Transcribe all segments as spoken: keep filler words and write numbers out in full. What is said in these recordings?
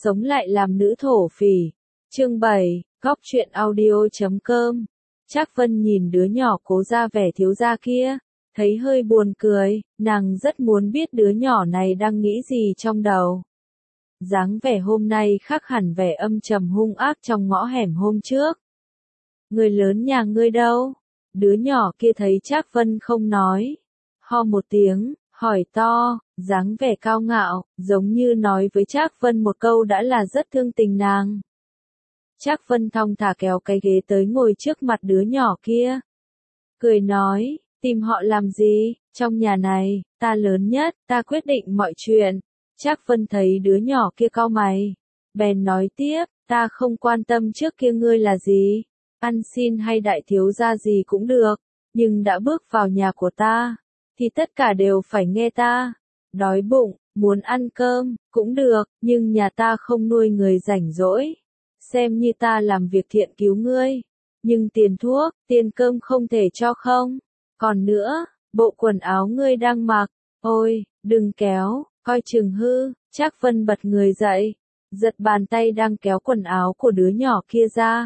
sống lại làm nữ thổ phỉ. Chương bảy, góc truyện audio chấm com. Trác Vân nhìn đứa nhỏ cố ra vẻ thiếu gia kia, thấy hơi buồn cười, nàng rất muốn biết đứa nhỏ này đang nghĩ gì trong đầu. Dáng vẻ hôm nay khác hẳn vẻ âm trầm hung ác trong ngõ hẻm hôm trước. Người lớn nhà ngươi đâu? Đứa nhỏ kia thấy Trác Vân không nói, ho một tiếng, hỏi to, dáng vẻ cao ngạo, giống như nói với Trác Vân một câu đã là rất thương tình nàng. Trác Vân thong thả kéo cái ghế tới ngồi trước mặt đứa nhỏ kia. Cười nói, tìm họ làm gì, trong nhà này, ta lớn nhất, ta quyết định mọi chuyện. Trác Vân thấy đứa nhỏ kia cau mày, bèn nói tiếp, ta không quan tâm trước kia ngươi là gì, ăn xin hay đại thiếu gia gì cũng được, nhưng đã bước vào nhà của ta, thì tất cả đều phải nghe ta. Đói bụng, muốn ăn cơm, cũng được, nhưng nhà ta không nuôi người rảnh rỗi. Xem như ta làm việc thiện cứu ngươi, nhưng tiền thuốc, tiền cơm không thể cho không. Còn nữa, bộ quần áo ngươi đang mặc, ôi, đừng kéo, coi chừng hư. Trác Vân bật người dậy, giật bàn tay đang kéo quần áo của đứa nhỏ kia ra.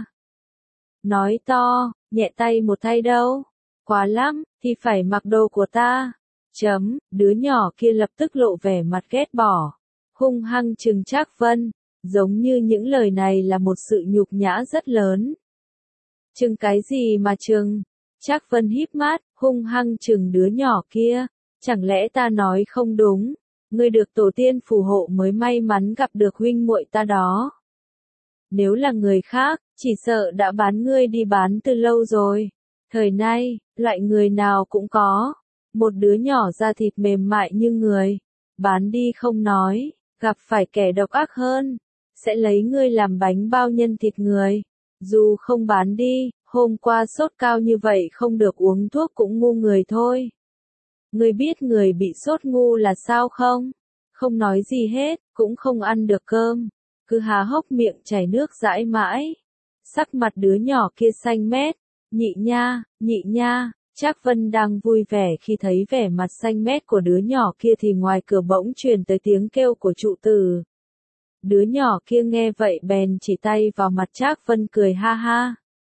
Nói to, nhẹ tay một tay đâu, quá lắm, thì phải mặc đồ của ta. Chấm, đứa nhỏ kia lập tức lộ vẻ mặt ghét bỏ, hung hăng trừng Trác Vân, giống như những lời này là một sự nhục nhã rất lớn. Trừng cái gì mà trừng? Trác Vân híp mắt, hung hăng trừng đứa nhỏ kia, chẳng lẽ ta nói không đúng, ngươi được tổ tiên phù hộ mới may mắn gặp được huynh muội ta đó. Nếu là người khác, chỉ sợ đã bán ngươi đi bán từ lâu rồi. Thời nay, loại người nào cũng có. Một đứa nhỏ da thịt mềm mại như người, bán đi không nói, gặp phải kẻ độc ác hơn, sẽ lấy ngươi làm bánh bao nhân thịt người. Dù không bán đi, hôm qua sốt cao như vậy không được uống thuốc cũng ngu người thôi. Ngươi biết người bị sốt ngu là sao không? Không nói gì hết, cũng không ăn được cơm, cứ há hốc miệng chảy nước dãi mãi. Sắc mặt đứa nhỏ kia xanh mét, nhị nha, nhị nha. Trác Vân đang vui vẻ khi thấy vẻ mặt xanh mét của đứa nhỏ kia thì ngoài cửa bỗng truyền tới tiếng kêu của trụ tử. Đứa nhỏ kia nghe vậy bèn chỉ tay vào mặt Trác Vân cười ha ha.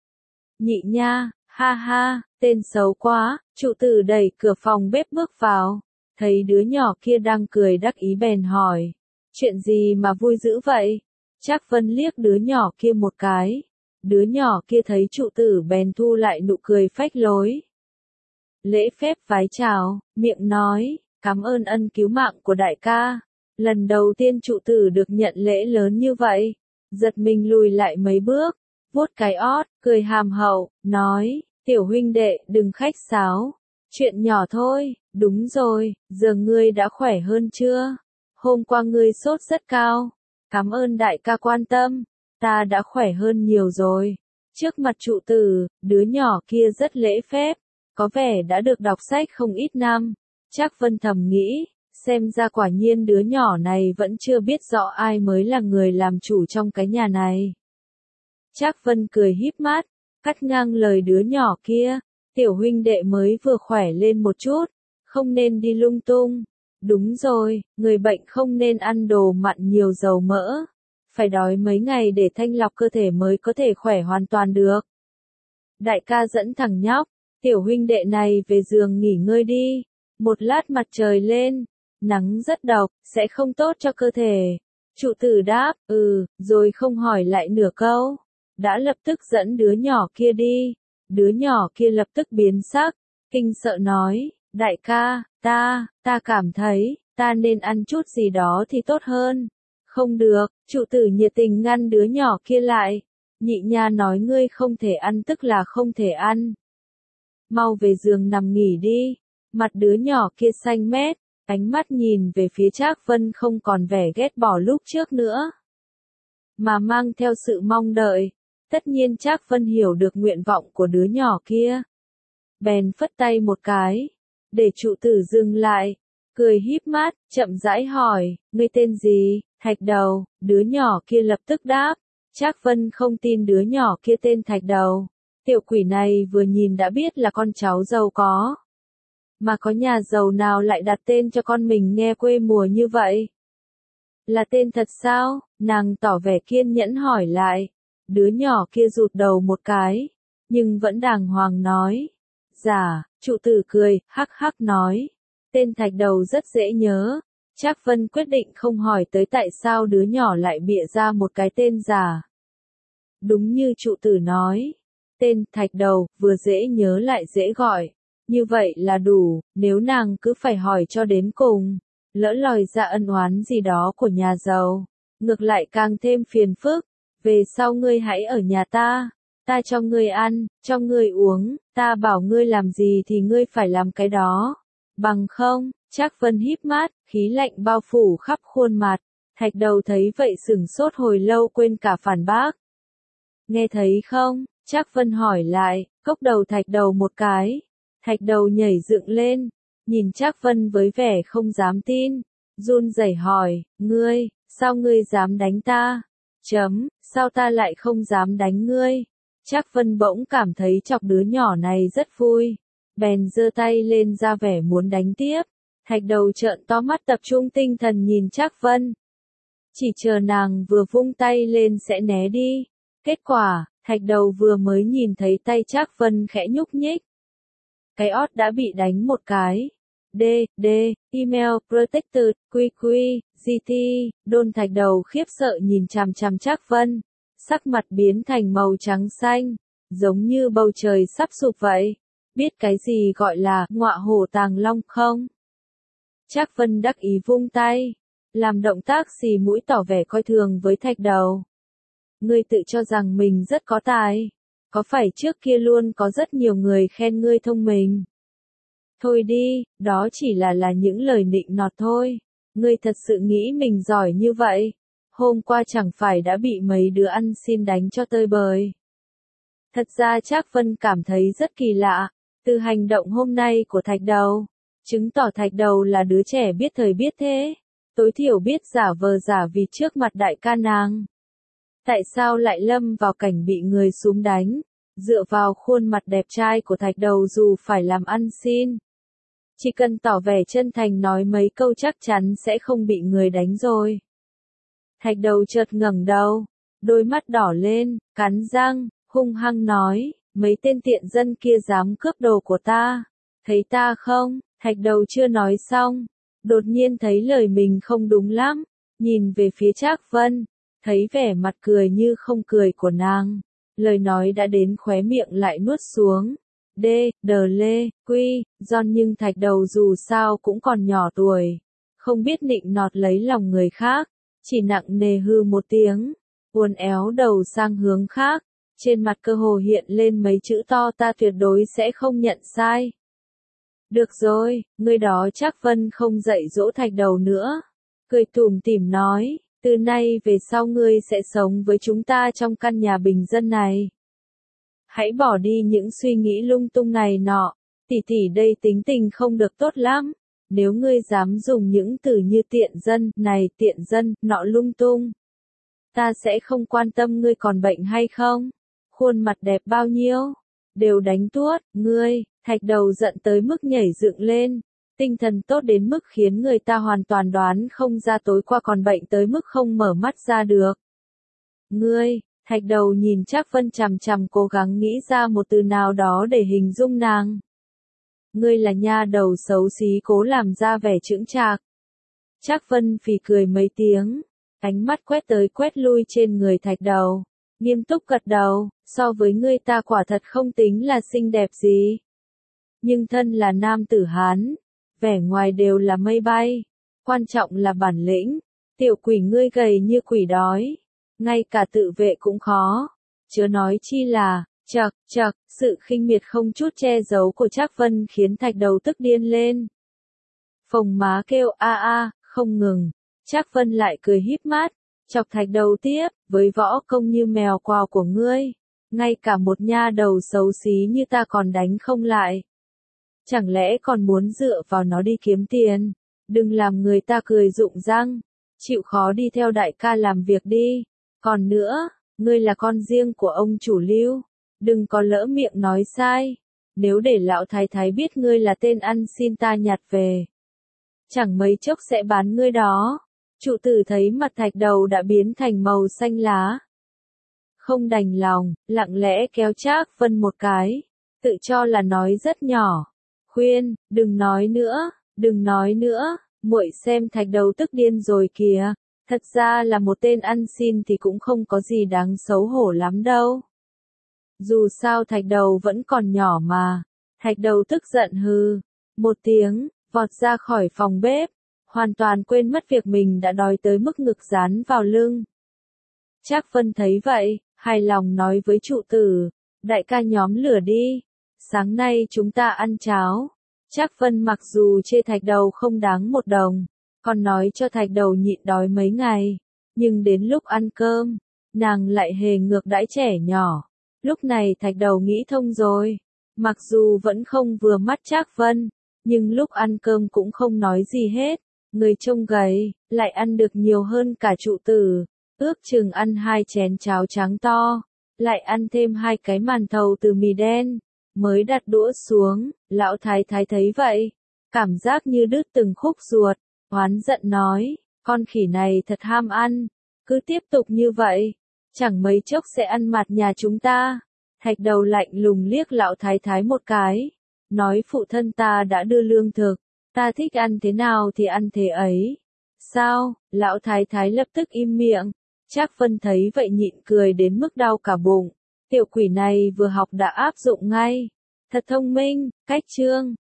Nhị nha, ha ha, tên xấu quá. Trụ tử đẩy cửa phòng bếp bước vào, thấy đứa nhỏ kia đang cười đắc ý bèn hỏi, chuyện gì mà vui dữ vậy? Trác Vân liếc đứa nhỏ kia một cái, đứa nhỏ kia thấy trụ tử bèn thu lại nụ cười phách lối. Lễ phép vái chào, miệng nói, cảm ơn ân cứu mạng của đại ca. Lần đầu tiên trụ tử được nhận lễ lớn như vậy, giật mình lùi lại mấy bước, vuốt cái ót, cười hàm hậu, nói, tiểu huynh đệ đừng khách sáo, chuyện nhỏ thôi. Đúng rồi, giờ ngươi đã khỏe hơn chưa? Hôm qua ngươi sốt rất cao, cảm ơn đại ca quan tâm, ta đã khỏe hơn nhiều rồi. Trước mặt trụ tử, đứa nhỏ kia rất lễ phép, có vẻ đã được đọc sách không ít năm. Trác Vân thầm nghĩ, xem ra quả nhiên đứa nhỏ này vẫn chưa biết rõ ai mới là người làm chủ trong cái nhà này. Trác Vân cười híp mắt, cắt ngang lời đứa nhỏ kia, tiểu huynh đệ mới vừa khỏe lên một chút, không nên đi lung tung. Đúng rồi, người bệnh không nên ăn đồ mặn nhiều dầu mỡ, phải đói mấy ngày để thanh lọc cơ thể mới có thể khỏe hoàn toàn được. Đại ca dẫn thằng nhóc, tiểu huynh đệ này về giường nghỉ ngơi đi, một lát mặt trời lên, nắng rất độc, sẽ không tốt cho cơ thể. Trụ tử đáp, ừ, rồi không hỏi lại nửa câu, đã lập tức dẫn đứa nhỏ kia đi. Đứa nhỏ kia lập tức biến sắc, kinh sợ nói, đại ca, ta, ta cảm thấy, ta nên ăn chút gì đó thì tốt hơn. Không được, trụ tử nhiệt tình ngăn đứa nhỏ kia lại. Nhị nha nói ngươi không thể ăn tức là không thể ăn. Mau về giường nằm nghỉ đi. Mặt đứa nhỏ kia xanh mét, ánh mắt nhìn về phía Trác Vân không còn vẻ ghét bỏ lúc trước nữa, mà mang theo sự mong đợi. Tất nhiên Trác Vân hiểu được nguyện vọng của đứa nhỏ kia, bèn phất tay một cái, để trụ tử dừng lại, cười híp mắt, chậm rãi hỏi, ngươi tên gì? Thạch Đầu. Đứa nhỏ kia lập tức đáp. Trác Vân không tin đứa nhỏ kia tên Thạch Đầu. Tiểu quỷ này vừa nhìn đã biết là con cháu giàu có. Mà có nhà giàu nào lại đặt tên cho con mình nghe quê mùa như vậy? Là tên thật sao? Nàng tỏ vẻ kiên nhẫn hỏi lại. Đứa nhỏ kia rụt đầu một cái, nhưng vẫn đàng hoàng nói. Dạ, trụ tử cười, hắc hắc nói. Tên thạch đầu rất dễ nhớ. Trác Vân quyết định không hỏi tới tại sao đứa nhỏ lại bịa ra một cái tên giả. Đúng như trụ tử nói. Tên thạch đầu, vừa dễ nhớ lại dễ gọi. Như vậy là đủ, nếu nàng cứ phải hỏi cho đến cùng. Lỡ lòi ra ân oán gì đó của nhà giàu. Ngược lại càng thêm phiền phức. Về sau ngươi hãy ở nhà ta. Ta cho ngươi ăn, cho ngươi uống, ta bảo ngươi làm gì thì ngươi phải làm cái đó. Bằng không, Trác Vân híp mắt, khí lạnh bao phủ khắp khuôn mặt. Thạch đầu thấy vậy sửng sốt hồi lâu quên cả phản bác. Nghe thấy không? Trác Vân hỏi lại, cốc đầu thạch đầu một cái. Thạch đầu nhảy dựng lên, nhìn Trác Vân với vẻ không dám tin. Run rẩy hỏi, ngươi, sao ngươi dám đánh ta? Chấm, sao ta lại không dám đánh ngươi? Trác Vân bỗng cảm thấy chọc đứa nhỏ này rất vui. Bèn giơ tay lên ra vẻ muốn đánh tiếp. Thạch đầu trợn to mắt tập trung tinh thần nhìn Trác Vân. Chỉ chờ nàng vừa vung tay lên sẽ né đi. Kết quả, thạch đầu vừa mới nhìn thấy tay Trác Vân khẽ nhúc nhích. Cái ót đã bị đánh một cái. D, D, email, protected, quy quy, giê tê, đôn thạch đầu khiếp sợ nhìn chằm chằm Trác Vân. Sắc mặt biến thành màu trắng xanh, giống như bầu trời sắp sụp vậy. Biết cái gì gọi là ngọa hổ tàng long không? Trác Vân đắc ý vung tay, làm động tác xì mũi tỏ vẻ coi thường với thạch đầu. Ngươi tự cho rằng mình rất có tài, có phải trước kia luôn có rất nhiều người khen ngươi thông minh? Thôi đi, đó chỉ là là những lời nịnh nọt thôi. Ngươi thật sự nghĩ mình giỏi như vậy? Hôm qua chẳng phải đã bị mấy đứa ăn xin đánh cho tơi bời. Thật ra Trác Vân cảm thấy rất kỳ lạ, từ hành động hôm nay của thạch đầu, chứng tỏ thạch đầu là đứa trẻ biết thời biết thế, tối thiểu biết giả vờ giả vì trước mặt đại ca nàng. Tại sao lại lâm vào cảnh bị người súm đánh, dựa vào khuôn mặt đẹp trai của thạch đầu dù phải làm ăn xin. Chỉ cần tỏ vẻ chân thành nói mấy câu chắc chắn sẽ không bị người đánh rồi. Thạch đầu chợt ngẩng đầu, đôi mắt đỏ lên, cắn răng, hung hăng nói, mấy tên tiện dân kia dám cướp đồ của ta, thấy ta không? Thạch đầu chưa nói xong, đột nhiên thấy lời mình không đúng lắm, nhìn về phía Trác Vân, thấy vẻ mặt cười như không cười của nàng, lời nói đã đến khóe miệng lại nuốt xuống. D, đờ lê, quy, giòn nhưng thạch đầu dù sao cũng còn nhỏ tuổi, không biết nịnh nọt lấy lòng người khác, chỉ nặng nề hư một tiếng, uốn éo đầu sang hướng khác, trên mặt cơ hồ hiện lên mấy chữ to ta tuyệt đối sẽ không nhận sai. Được rồi, người đó Trác Vân không dạy dỗ thạch đầu nữa, cười tủm tỉm nói, từ nay về sau ngươi sẽ sống với chúng ta trong căn nhà bình dân này. Hãy bỏ đi những suy nghĩ lung tung này nọ, tỷ tỷ đây tính tình không được tốt lắm, nếu ngươi dám dùng những từ như tiện dân, này tiện dân, nọ lung tung. Ta sẽ không quan tâm ngươi còn bệnh hay không, khuôn mặt đẹp bao nhiêu, đều đánh tuốt, ngươi, thạch đầu giận tới mức nhảy dựng lên, tinh thần tốt đến mức khiến người ta hoàn toàn đoán không ra tối qua còn bệnh tới mức không mở mắt ra được. Ngươi, thạch đầu nhìn Trác Vân chằm chằm cố gắng nghĩ ra một từ nào đó để hình dung nàng. Ngươi là nha đầu xấu xí cố làm ra vẻ chững chạc. Trác Vân phì cười mấy tiếng, ánh mắt quét tới quét lui trên người thạch đầu, nghiêm túc gật đầu, so với ngươi ta quả thật không tính là xinh đẹp gì. Nhưng thân là nam tử Hán, vẻ ngoài đều là mây bay, quan trọng là bản lĩnh, tiểu quỷ ngươi gầy như quỷ đói, ngay cả tự vệ cũng khó, chớ nói chi là, chậc, chậc, sự khinh miệt không chút che giấu của Trác Vân khiến thạch đầu tức điên lên. Phồng má kêu a a, không ngừng, Trác Vân lại cười híp mắt, chọc thạch đầu tiếp, với võ công như mèo quào của ngươi, ngay cả một nha đầu xấu xí như ta còn đánh không lại. Chẳng lẽ còn muốn dựa vào nó đi kiếm tiền, đừng làm người ta cười rụng răng, chịu khó đi theo đại ca làm việc đi, còn nữa, ngươi là con riêng của ông chủ Lưu, đừng có lỡ miệng nói sai, nếu để lão thái thái biết ngươi là tên ăn xin ta nhặt về, chẳng mấy chốc sẽ bán ngươi đó. Trụ tử thấy mặt thạch đầu đã biến thành màu xanh lá. Không đành lòng, lặng lẽ kéo Trác Vân một cái, tự cho là nói rất nhỏ. Khuyên, đừng nói nữa, đừng nói nữa, muội xem thạch đầu tức điên rồi kìa. Thật ra là một tên ăn xin thì cũng không có gì đáng xấu hổ lắm đâu. Dù sao thạch đầu vẫn còn nhỏ mà. Thạch đầu tức giận hừ một tiếng, vọt ra khỏi phòng bếp, hoàn toàn quên mất việc mình đã đói tới mức ngực dán vào lưng. Trác Vân thấy vậy, hài lòng nói với trụ tử, đại ca nhóm lửa đi, sáng nay chúng ta ăn cháo. Trác Vân mặc dù chê thạch đầu không đáng một đồng, còn nói cho thạch đầu nhịn đói mấy ngày, nhưng đến lúc ăn cơm, nàng lại hề ngược đãi trẻ nhỏ. Lúc này thạch đầu nghĩ thông rồi, mặc dù vẫn không vừa mắt Trác Vân, nhưng lúc ăn cơm cũng không nói gì hết, người trông gầy, lại ăn được nhiều hơn cả trụ tử, ước chừng ăn hai chén cháo trắng to, lại ăn thêm hai cái màn thầu từ mì đen, mới đặt đũa xuống. Lão thái thái thấy vậy, cảm giác như đứt từng khúc ruột, oán giận nói, con khỉ này thật ham ăn, cứ tiếp tục như vậy, chẳng mấy chốc sẽ ăn mặt nhà chúng ta. Thạch đầu lạnh lùng liếc lão thái thái một cái, nói phụ thân ta đã đưa lương thực, ta thích ăn thế nào thì ăn thế ấy. Sao? Lão thái thái lập tức im miệng. Trác Vân thấy vậy nhịn cười đến mức đau cả bụng. Tiểu quỷ này vừa học đã áp dụng ngay. Thật thông minh, cách chương.